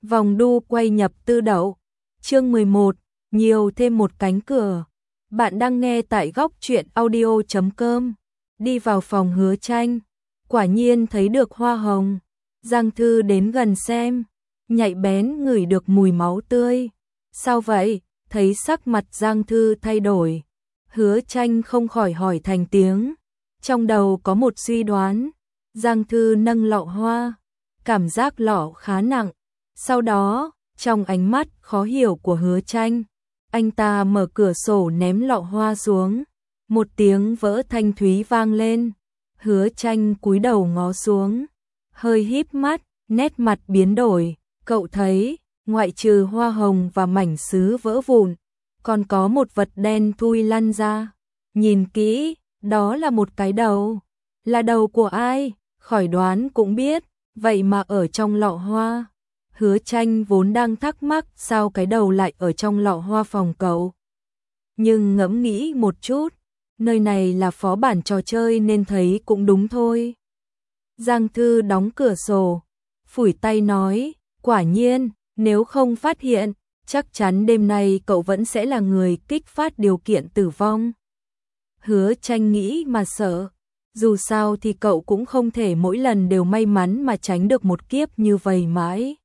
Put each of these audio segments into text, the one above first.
Vòng đu quay nhập tư đậu. Chương 11, nhiều thêm một cánh cửa. Bạn đang nghe tại góc truyện audio.com. Đi vào phòng Hứa Tranh, quả nhiên thấy được hoa hồng. Giang Thư đến gần xem, nhạy bén ngửi được mùi máu tươi. Sao vậy? Thấy sắc mặt Giang Thư thay đổi, Hứa Tranh không khỏi hỏi thành tiếng. Trong đầu có một suy đoán. Giang Thư nâng lọ hoa, cảm giác lọ khá nặng. Sau đó, trong ánh mắt khó hiểu của Hứa Tranh, anh ta mở cửa sổ ném lọ hoa xuống. Một tiếng vỡ thanh thúy vang lên. Hứa Tranh cúi đầu ngó xuống, hơi híp mắt, nét mặt biến đổi. Cậu thấy, ngoại trừ hoa hồng và mảnh sứ vỡ vụn, còn có một vật đen thui lăn ra. Nhìn kỹ, đó là một cái đầu. Là đầu của ai? Khỏi đoán cũng biết, vậy mà ở trong lọ hoa. Hứa Tranh vốn đang thắc mắc sao cái đầu lại ở trong lọ hoa phòng cậu. Nhưng ngẫm nghĩ một chút, nơi này là phó bản trò chơi nên thấy cũng đúng thôi. Giang Thư đóng cửa sổ, phủi tay nói, quả nhiên, nếu không phát hiện, chắc chắn đêm nay cậu vẫn sẽ là người kích phát điều kiện tử vong. Hứa Tranh nghĩ mà sợ, dù sao thì cậu cũng không thể mỗi lần đều may mắn mà tránh được một kiếp như vậy mãi.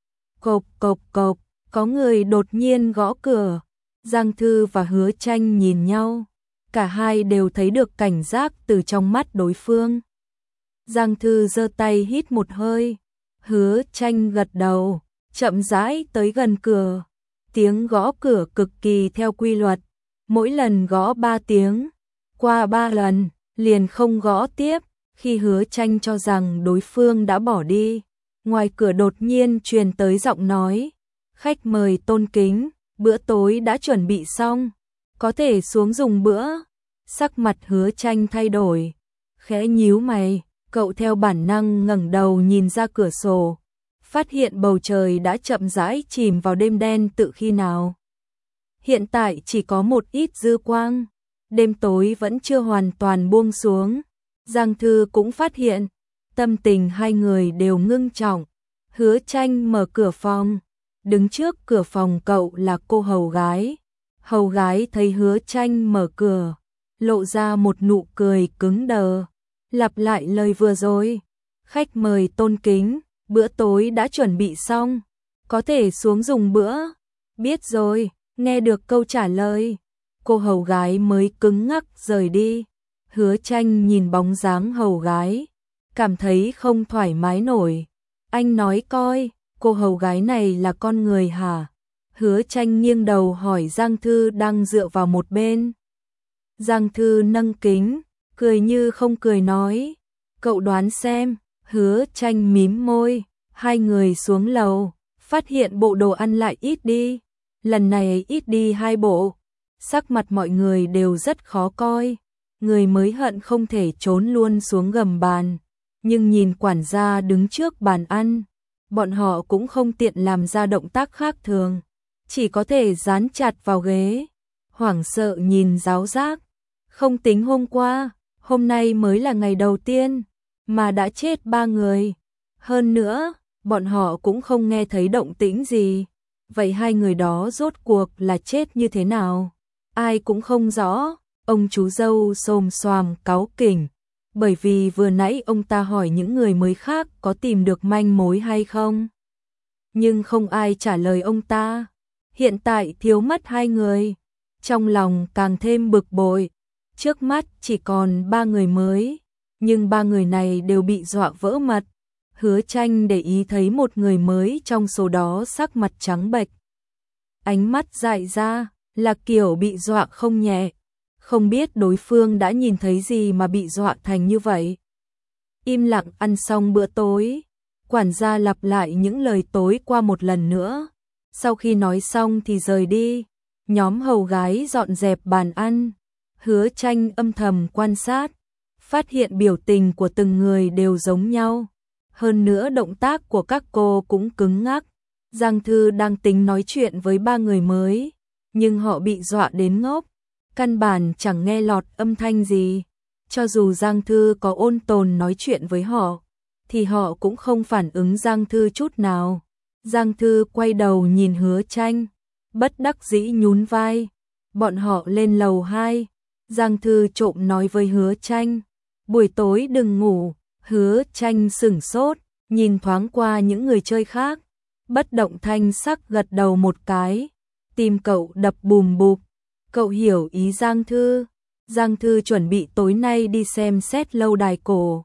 Cộp cộp cộp, có người đột nhiên gõ cửa. Giang Thư và Hứa Tranh nhìn nhau, cả hai đều thấy được cảnh giác từ trong mắt đối phương. Giang Thư giơ tay hít một hơi, Hứa Tranh gật đầu, chậm rãi tới gần cửa. Tiếng gõ cửa cực kỳ theo quy luật, mỗi lần gõ 3 tiếng, qua 3 lần, liền không gõ tiếp. Khi Hứa Tranh cho rằng đối phương đã bỏ đi, ngoài cửa đột nhiên truyền tới giọng nói, khách mời tôn kính, bữa tối đã chuẩn bị xong, có thể xuống dùng bữa. Sắc mặt Hứa Tranh thay đổi, khẽ nhíu mày, cậu theo bản năng ngẩng đầu nhìn ra cửa sổ, phát hiện bầu trời đã chậm rãi chìm vào đêm đen tự khi nào. Hiện tại chỉ có một ít dư quang, đêm tối vẫn chưa hoàn toàn buông xuống. Giang Thư cũng phát hiện, tâm tình hai người đều ngưng trọng. Hứa Tranh mở cửa phòng, đứng trước cửa phòng cậu là cô hầu gái. Hầu gái thấy Hứa Tranh mở cửa, lộ ra một nụ cười cứng đờ, lặp lại lời vừa rồi, khách mời tôn kính, bữa tối đã chuẩn bị xong, có thể xuống dùng bữa. Biết rồi. Nghe được câu trả lời, cô hầu gái mới cứng ngắc rời đi. Hứa Tranh nhìn bóng dáng hầu gái, cảm thấy không thoải mái nổi. Anh nói coi, cô hầu gái này là con người hả? Hứa Tranh nghiêng đầu hỏi Giang Thư đang dựa vào một bên. Giang Thư nâng kính, cười như không cười nói, cậu đoán xem. Hứa Tranh mím môi, hai người xuống lầu, phát hiện bộ đồ ăn lại ít đi. Lần này ít đi 2 bộ, sắc mặt mọi người đều rất khó coi. Người mới hận không thể trốn luôn xuống gầm bàn, nhưng nhìn quản gia đứng trước bàn ăn, bọn họ cũng không tiện làm ra động tác khác thường, chỉ có thể dán chặt vào ghế, hoảng sợ nhìn giáo giác. Không tính hôm qua, hôm nay mới là ngày đầu tiên, mà đã chết 3 người. Hơn nữa, bọn họ cũng không nghe thấy động tĩnh gì. Vậy hai người đó rốt cuộc là chết như thế nào? Ai cũng không rõ. Ông chú dâu xồm xoàm cáu kỉnh, bởi vì vừa nãy ông ta hỏi những người mới khác có tìm được manh mối hay không. Nhưng không ai trả lời ông ta. Hiện tại thiếu mất 2 người, trong lòng càng thêm bực bội. Trước mắt chỉ còn 3 người mới, nhưng 3 người này đều bị dọa vỡ mật. Hứa Tranh để ý thấy một người mới trong số đó sắc mặt trắng bệch, ánh mắt dại ra, là kiểu bị dọa không nhẹ. Không biết đối phương đã nhìn thấy gì mà bị dọa thành như vậy. Im lặng ăn xong bữa tối, quản gia lặp lại những lời tối qua một lần nữa. Sau khi nói xong thì rời đi, nhóm hầu gái dọn dẹp bàn ăn. Hứa Tranh âm thầm quan sát, phát hiện biểu tình của từng người đều giống nhau. Hơn nữa động tác của các cô cũng cứng ngắc. Giang Thư đang tính nói chuyện với 3 người mới, nhưng họ bị dọa đến ngốc, căn bản chẳng nghe lọt âm thanh gì. Cho dù Giang Thư có ôn tồn nói chuyện với họ, thì họ cũng không phản ứng Giang Thư chút nào. Giang Thư quay đầu nhìn Hứa Tranh, bất đắc dĩ nhún vai. Bọn họ lên lầu 2, Giang Thư trộm nói với Hứa Tranh, buổi tối đừng ngủ. Hứa Tranh sửng sốt, nhìn thoáng qua những người chơi khác, bất động thanh sắc gật đầu một cái, tim cậu đập bùm bụp. Cậu hiểu ý Giang Thư. Giang Thư chuẩn bị tối nay đi xem xét lâu đài cổ.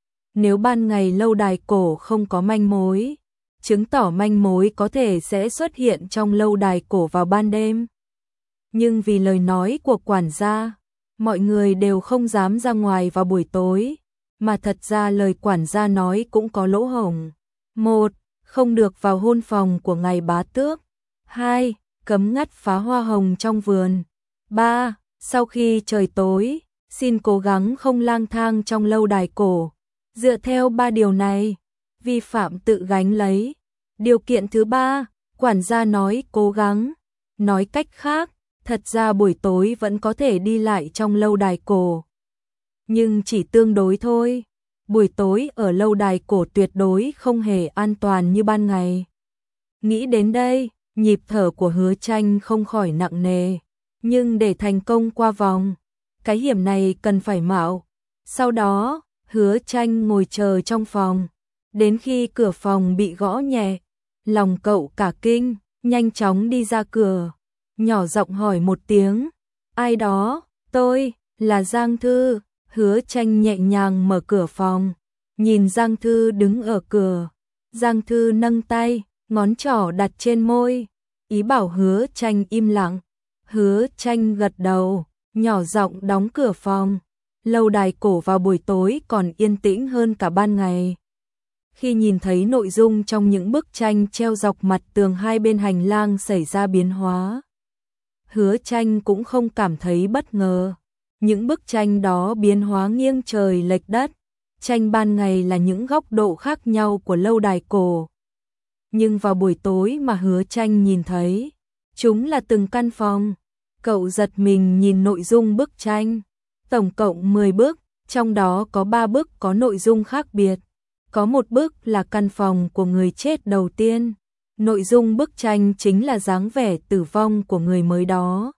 Nếu ban ngày lâu đài cổ không có manh mối, chứng tỏ manh mối có thể sẽ xuất hiện trong lâu đài cổ vào ban đêm. Nhưng vì lời nói của quản gia, mọi người đều không dám ra ngoài vào buổi tối, mà thật ra lời quản gia nói cũng có lỗ hổng. 1. Không được vào hôn phòng của ngài bá tước. 2. Cấm ngắt phá hoa hồng trong vườn. 3. Sau khi trời tối, xin cố gắng không lang thang trong lâu đài cổ. Dựa theo 3 điều này, vi phạm tự gánh lấy. Điều kiện thứ 3, quản gia nói cố gắng. Nói cách khác, thật ra buổi tối vẫn có thể đi lại trong lâu đài cổ. Nhưng chỉ tương đối thôi. Buổi tối ở lâu đài cổ tuyệt đối không hề an toàn như ban ngày. Nghĩ đến đây, nhịp thở của Hứa Tranh không khỏi nặng nề. Nhưng để thành công qua vòng, cái hiểm này cần phải mạo. Sau đó, Hứa Tranh ngồi chờ trong phòng. Đến khi cửa phòng bị gõ nhẹ, lòng cậu cả kinh, nhanh chóng đi ra cửa. Nhỏ giọng hỏi một tiếng, ai đó? Tôi, là Giang Thư. Hứa Tranh nhẹ nhàng mở cửa phòng, nhìn Giang Thư đứng ở cửa. Giang Thư nâng tay, ngón trỏ đặt trên môi, ý bảo Hứa Tranh im lặng. Hứa Tranh gật đầu, nhỏ giọng đóng cửa phòng. Lâu đài cổ vào buổi tối còn yên tĩnh hơn cả ban ngày. Khi nhìn thấy nội dung trong những bức tranh treo dọc mặt tường hai bên hành lang xảy ra biến hóa, Hứa Tranh cũng không cảm thấy bất ngờ. Những bức tranh đó biến hóa nghiêng trời lệch đất. Tranh ban ngày là những góc độ khác nhau của lâu đài cổ. Nhưng vào buổi tối mà Hứa Tranh nhìn thấy, chúng là từng căn phòng. Cậu giật mình nhìn nội dung bức tranh. Tổng cộng 10 bức, trong đó có 3 bức có nội dung khác biệt. Có một bức là căn phòng của người chết đầu tiên. Nội dung bức tranh chính là dáng vẻ tử vong của người mới đó.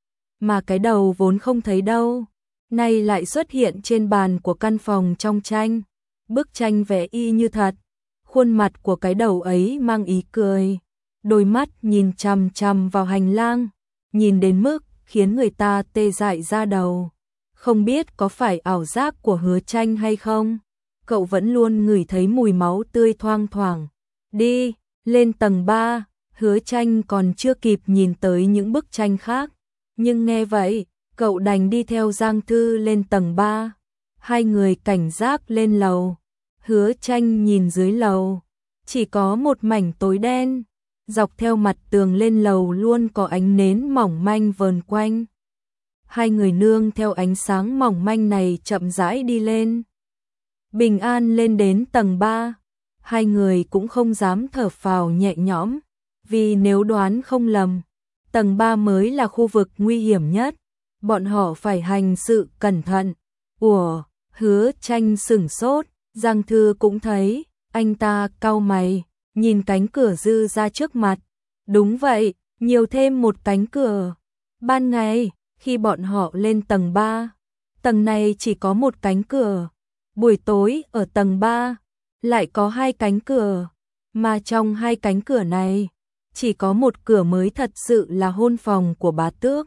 Mà cái đầu vốn không thấy đâu, nay lại xuất hiện trên bàn của căn phòng trong tranh. Bức tranh vẽ y như thật, khuôn mặt của cái đầu ấy mang ý cười, đôi mắt nhìn chằm chằm vào hành lang, nhìn đến mức khiến người ta tê dại da đầu. Không biết có phải ảo giác của Hứa Tranh hay không, cậu vẫn luôn ngửi thấy mùi máu tươi thoang thoảng. Đi, lên tầng 3, Hứa Tranh còn chưa kịp nhìn tới những bức tranh khác. Nhưng nghe vậy, cậu đành đi theo Giang Thư lên tầng 3. Hai người cảnh giác lên lầu. Hứa Tranh nhìn dưới lầu, chỉ có một mảnh tối đen. Dọc theo mặt tường lên lầu luôn có ánh nến mỏng manh vờn quanh. Hai người nương theo ánh sáng mỏng manh này chậm rãi đi lên. Bình an lên đến tầng 3. Hai người cũng không dám thở phào nhẹ nhõm, vì nếu đoán không lầm, tầng 3 mới là khu vực nguy hiểm nhất. Bọn họ phải hành sự cẩn thận. Ủa, Hứa Tranh sửng sốt, Giang Thư cũng thấy, anh ta cau mày, nhìn cánh cửa dư ra trước mặt. Đúng vậy, nhiều thêm một cánh cửa. Ban ngày, khi bọn họ lên tầng 3, tầng này chỉ có một cánh cửa. Buổi tối ở tầng 3, lại có 2 cánh cửa. Mà trong 2 cánh cửa này, chỉ có một cửa mới thật sự là hôn phòng của bá tước.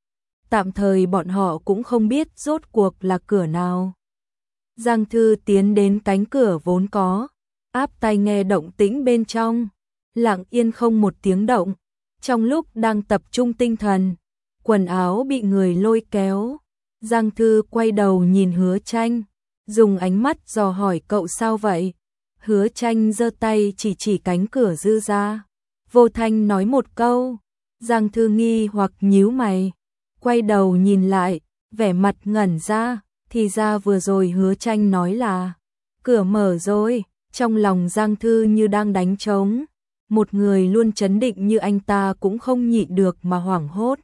Tạm thời bọn họ cũng không biết rốt cuộc là cửa nào. Giang Thư tiến đến cánh cửa vốn có, áp tai nghe động tĩnh bên trong, lặng yên không một tiếng động. Trong lúc đang tập trung tinh thần, quần áo bị người lôi kéo. Giang Thư quay đầu nhìn Hứa Tranh, dùng ánh mắt dò hỏi cậu sao vậy. Hứa Tranh giơ tay chỉ cánh cửa dư ra, vô thanh nói một câu. Giang Thư nghi hoặc nhíu mày, quay đầu nhìn lại, vẻ mặt ngẩn ra. Thì ra vừa rồi Hứa Tranh nói là cửa mở rồi. Trong lòng Giang Thư như đang đánh trống. Một người luôn trấn định như anh ta cũng không nhịn được mà hoảng hốt.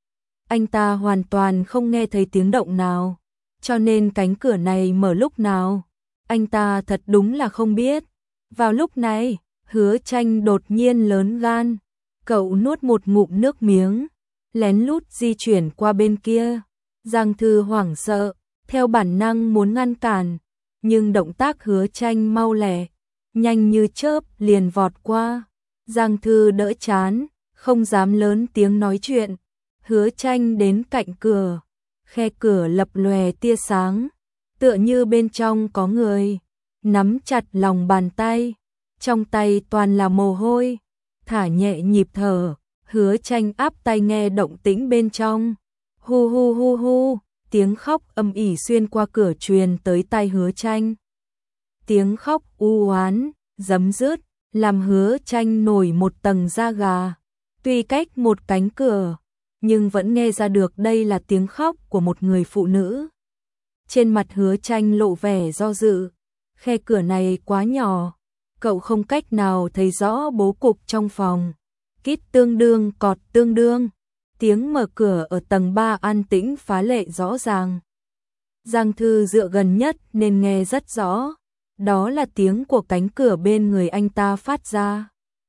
Anh ta hoàn toàn không nghe thấy tiếng động nào, cho nên cánh cửa này mở lúc nào, anh ta thật đúng là không biết. Vào lúc này, Hứa Tranh đột nhiên lớn gan, cậu nuốt một ngụm nước miếng, lén lút di chuyển qua bên kia. Giang Thư hoảng sợ, theo bản năng muốn ngăn cản, nhưng động tác Hứa Tranh mau lẹ, nhanh như chớp liền vọt qua. Giang Thư đỡ chán, không dám lớn tiếng nói chuyện. Hứa Tranh đến cạnh cửa, khe cửa lập lòe tia sáng, tựa như bên trong có người, nắm chặt lòng bàn tay, trong tay toàn là mồ hôi, thả nhẹ nhịp thở. Hứa Tranh áp tai nghe động tĩnh bên trong, hu hu hu hu, tiếng khóc âm ỉ xuyên qua cửa truyền tới tai Hứa Tranh. Tiếng khóc u oán, giấm dứt, làm Hứa Tranh nổi một tầng da gà. Tuy cách một cánh cửa, nhưng vẫn nghe ra được đây là tiếng khóc của một người phụ nữ. Trên mặt Hứa Tranh lộ vẻ do dự, khe cửa này quá nhỏ, cậu không cách nào thấy rõ bố cục trong phòng. Kít tương đương, cọt tương đương, tiếng mở cửa ở tầng 3 an tĩnh phá lệ rõ ràng. Giang Thư dựa gần nhất nên nghe rất rõ, đó là tiếng của cánh cửa bên người anh ta phát ra.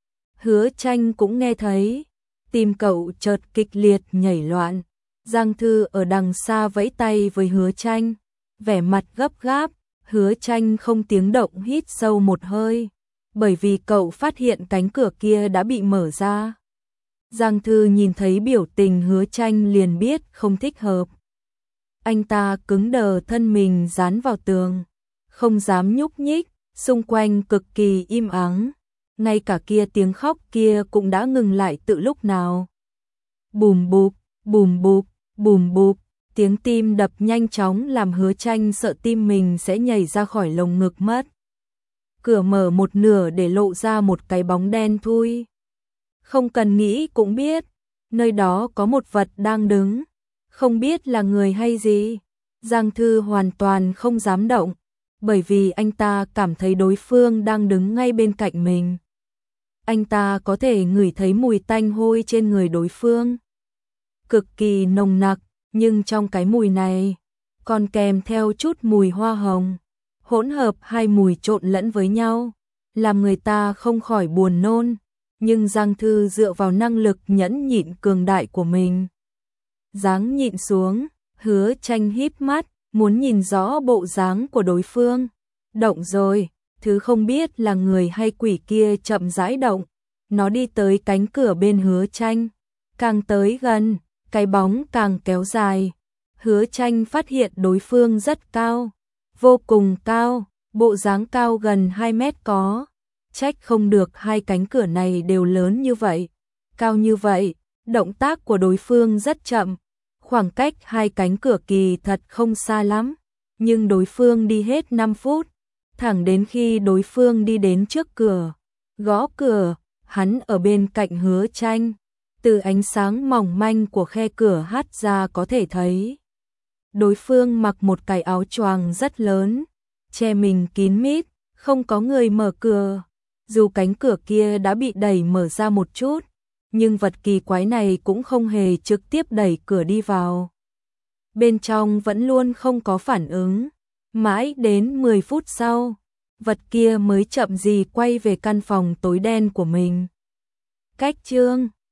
Hứa Tranh cũng nghe thấy, tim cậu chợt kịch liệt nhảy loạn. Giang Thư ở đằng xa vẫy tay với Hứa Tranh, vẻ mặt gấp gáp. Hứa Tranh không tiếng động hít sâu một hơi, bởi vì cậu phát hiện cánh cửa kia đã bị mở ra. Giang Thư nhìn thấy biểu tình Hứa Tranh liền biết không thích hợp. Anh ta cứng đờ thân mình dán vào tường, không dám nhúc nhích, xung quanh cực kỳ im ắng. Ngay cả kia tiếng khóc kia cũng đã ngừng lại từ lúc nào. Bùm bụp, bùm bụp, bùm bụp, tiếng tim đập nhanh chóng làm Hứa Tranh sợ tim mình sẽ nhảy ra khỏi lồng ngực mất. Cửa mở một nửa để lộ ra một cái bóng đen thui. Không cần nghĩ cũng biết, nơi đó có một vật đang đứng, không biết là người hay gì. Giang Thư hoàn toàn không dám động, bởi vì anh ta cảm thấy đối phương đang đứng ngay bên cạnh mình. Anh ta có thể ngửi thấy mùi tanh hôi trên người đối phương, cực kỳ nồng nặc, nhưng trong cái mùi này còn kèm theo chút mùi hoa hồng, hỗn hợp hai mùi trộn lẫn với nhau, làm người ta không khỏi buồn nôn. Nhưng Giang Thư dựa vào năng lực nhẫn nhịn cường đại của mình, dáng nhịn xuống. Hứa Tranh híp mắt, muốn nhìn rõ bộ dáng của đối phương. Động rồi, thứ không biết là người hay quỷ kia chậm rãi động. Nó đi tới cánh cửa bên Hứa Tranh, càng tới gần, cái bóng càng kéo dài. Hứa Tranh phát hiện đối phương rất cao, vô cùng cao, bộ dáng cao gần 2 mét có. Trách không được hai cánh cửa này đều lớn như vậy, cao như vậy. Động tác của đối phương rất chậm, khoảng cách hai cánh cửa kỳ thật không xa lắm, nhưng đối phương đi hết 5 phút, thẳng đến khi đối phương đi đến trước cửa, gõ cửa. Hắn ở bên cạnh Hứa Tranh, từ ánh sáng mỏng manh của khe cửa hắt ra có thể thấy đối phương mặc một cái áo choàng rất lớn, che mình kín mít, không có người mở cửa. Dù cánh cửa kia đã bị đẩy mở ra một chút, nhưng vật kỳ quái này cũng không hề trực tiếp đẩy cửa đi vào. Bên trong vẫn luôn không có phản ứng, mãi đến 10 phút sau, vật kia mới chậm gì quay về căn phòng tối đen của mình. Cách chương